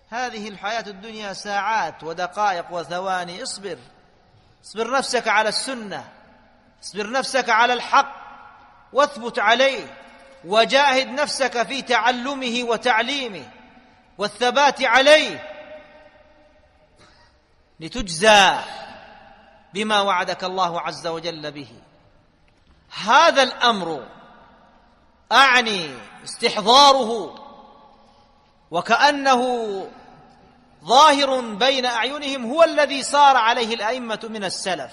هذه الحياة الدنيا ساعات ودقائق وثواني. اصبر نفسك على السنة، اصبر نفسك على الحق واثبت عليه، وجاهد نفسك في تعلمه وتعليمه والثبات عليه لتجزى بما وعدك الله عز وجل به. هذا الأمر أعني استحضاره وكأنه ظاهر بين أعينهم، هو الذي صار عليه الأئمة من السلف،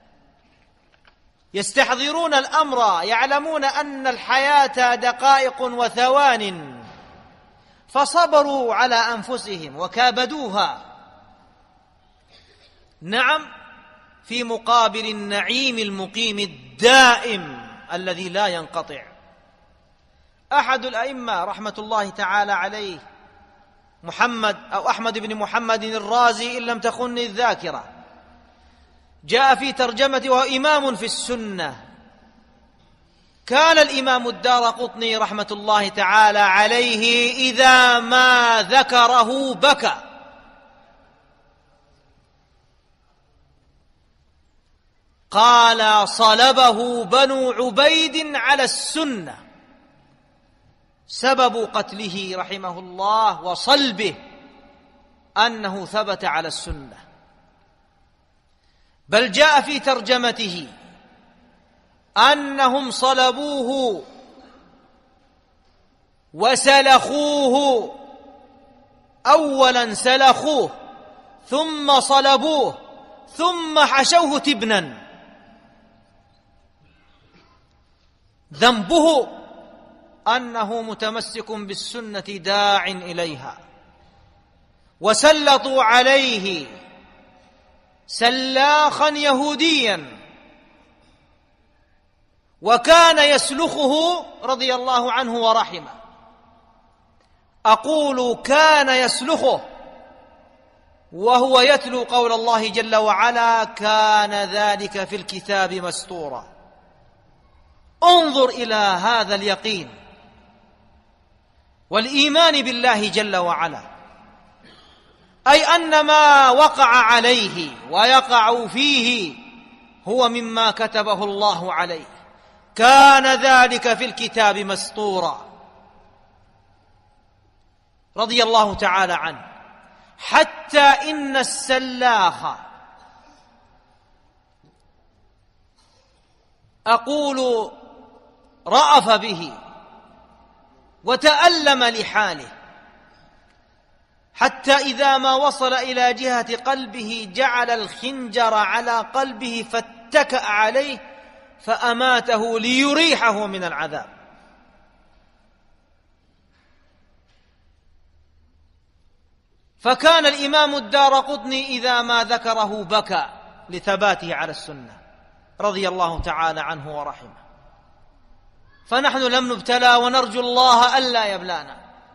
يستحضرون الأمر، يعلمون أن الحياة دقائق وثوان، فصبروا على أنفسهم وكابدوها، نعم، في مقابل النعيم المقيم الدائم الذي لا ينقطع. أحد الأئمة رحمة الله تعالى عليه أحمد بن محمد الرازي إن لم تخني الذاكرة، جاء في ترجمته وهو إمام في السنة. كان الإمام الدارقطني رحمة الله تعالى عليه إذا ما ذكره بكى، قال صلبه بنو عبيد على السنة، سبب قتله رحمه الله وصلبه أنه ثبت على السنة. بل جاء في ترجمته أنهم صلبوه وسلخوه، أولا سلخوه ثم صلبوه ثم حشوه تبنا. ذنبه أنه متمسك بالسنة داع إليها، وسلطوا عليه سلاخا يهوديا، وكان يسلخه رضي الله عنه ورحمه. أقول كان يسلخه وهو يتلو قول الله جل وعلا: كان ذلك في الكتاب مستورا. انظر إلى هذا اليقين والإيمان بالله جل وعلا، أي أن ما وقع عليه ويقع فيه هو مما كتبه الله عليه. كان ذلك في الكتاب مستورا، رضي الله تعالى عنه. حتى إن السلاخ أقول رأف به وتألم لحاله، حتى إذا ما وصل إلى جهة قلبه جعل الخنجر على قلبه فاتكأ عليه فأماته ليريحه من العذاب. فكان الإمام الدارقطني إذا ما ذكره بكى لثباته على السنة، رضي الله تعالى عنه ورحمه. فنحن لم نبتلى ونرجو الله ألا يبلانا،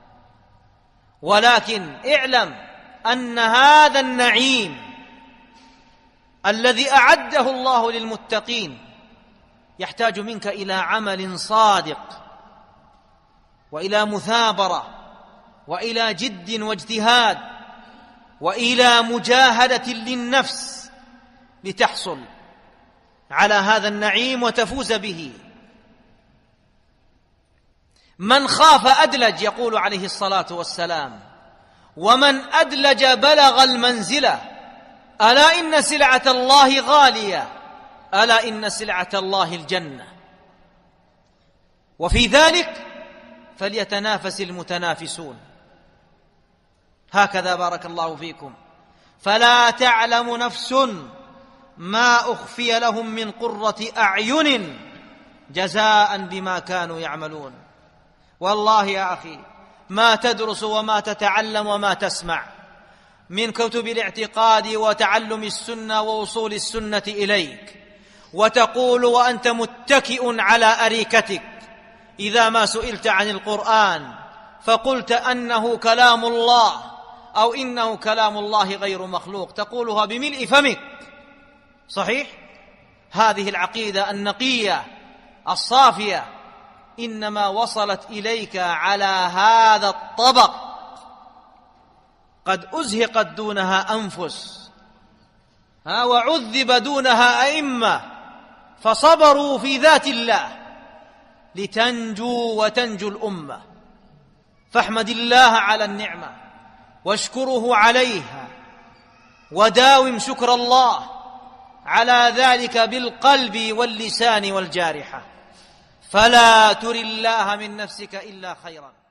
ولكن اعلم أن هذا النعيم الذي أعده الله للمتقين يحتاج منك إلى عمل صادق، وإلى مثابرة، وإلى جد واجتهاد، وإلى مجاهدة للنفس لتحصل على هذا النعيم وتفوز به. من خاف أدلج، يقول عليه الصلاة والسلام، ومن أدلج بلغ المنزلة. ألا إن سلعة الله غالية، ألا إن سلعة الله الجنة، وفي ذلك فليتنافس المتنافسون. هكذا بارك الله فيكم. فلا تعلم نفس ما أخفي لهم من قرة أعين جزاء بما كانوا يعملون. والله يا أخي ما تدرس وما تتعلم وما تسمع من كتب الاعتقاد وتعلم السنة ووصول السنة إليك، وتقول وأنت متكئ على أريكتك إذا ما سئلت عن القرآن فقلت أنه كلام الله أو إنه كلام الله غير مخلوق، تقولها بملء فمك، صحيح؟ هذه العقيدة النقية الصافية إنما وصلت إليك على هذا الطبق قد أزهقت دونها أنفس وعذب دونها أئمة فصبروا في ذات الله لتنجو وتنجو الأمة. فاحمد الله على النعمة واشكره عليها، وداوم شكر الله على ذلك بالقلب واللسان والجارحة، فلا تر الله من نفسك إلا خيرا.